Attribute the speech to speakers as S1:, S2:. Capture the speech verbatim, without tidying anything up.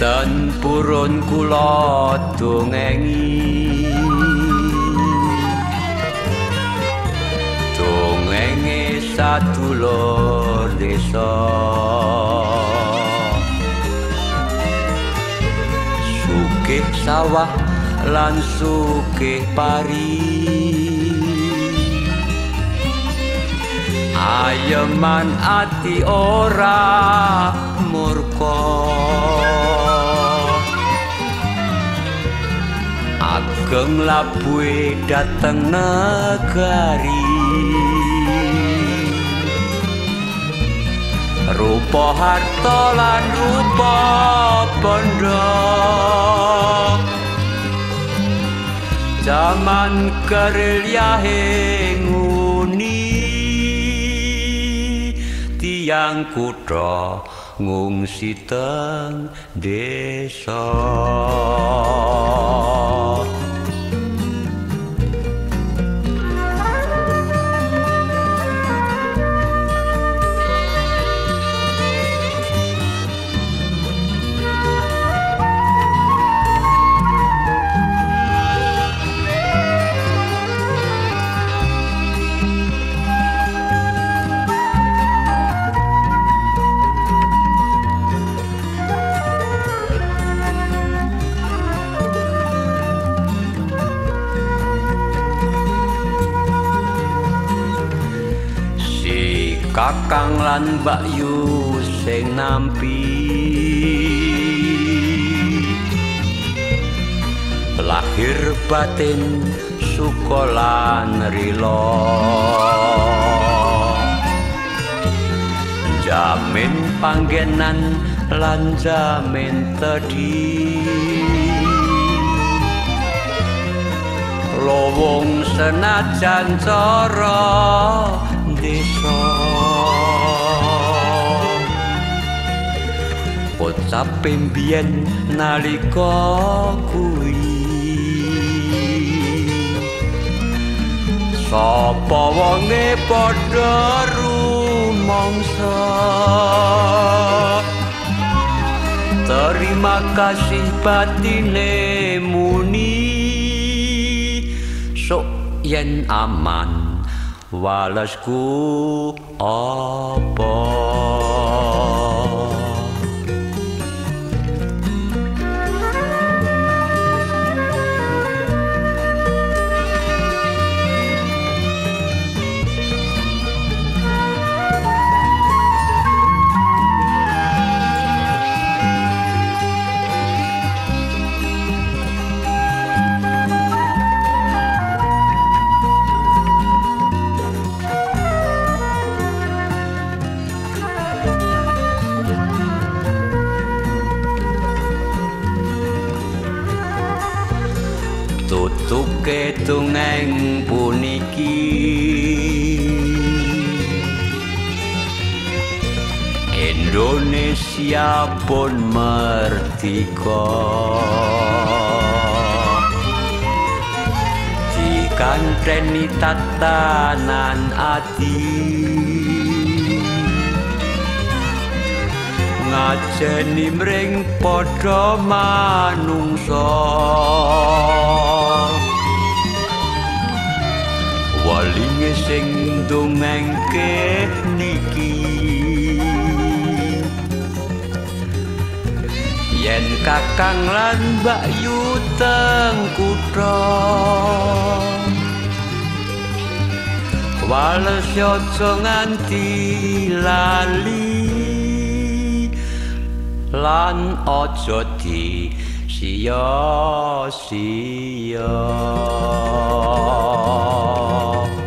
S1: Ten purun kula dongengi dongenge sadulur desa sugih sawah lan sugih pari ayeman ati ora murka ageng labuhe dateng negari rupa harta lan rupa bondo jaman kerilyahe nguni tiyang kutha ngungsi teng desa Kakang lan Mbak Yu sing nampi lahir batin suka lan rila jamin panggenan lan jamin tedi lowong senajan cara desa bocah pembien nalika kuwi sapa wonge padha rumangsa terima kasih batine muni sok yen aman walasku apa tutuke tungeng puniki Indonesia pun merdeka dikanteni tatanan ati ngajeni mring padha manungsa walinge sing dongengke niki yen kakang lan Mbak Yu teng kutha wales aja nganti lali lan aja di sia-sia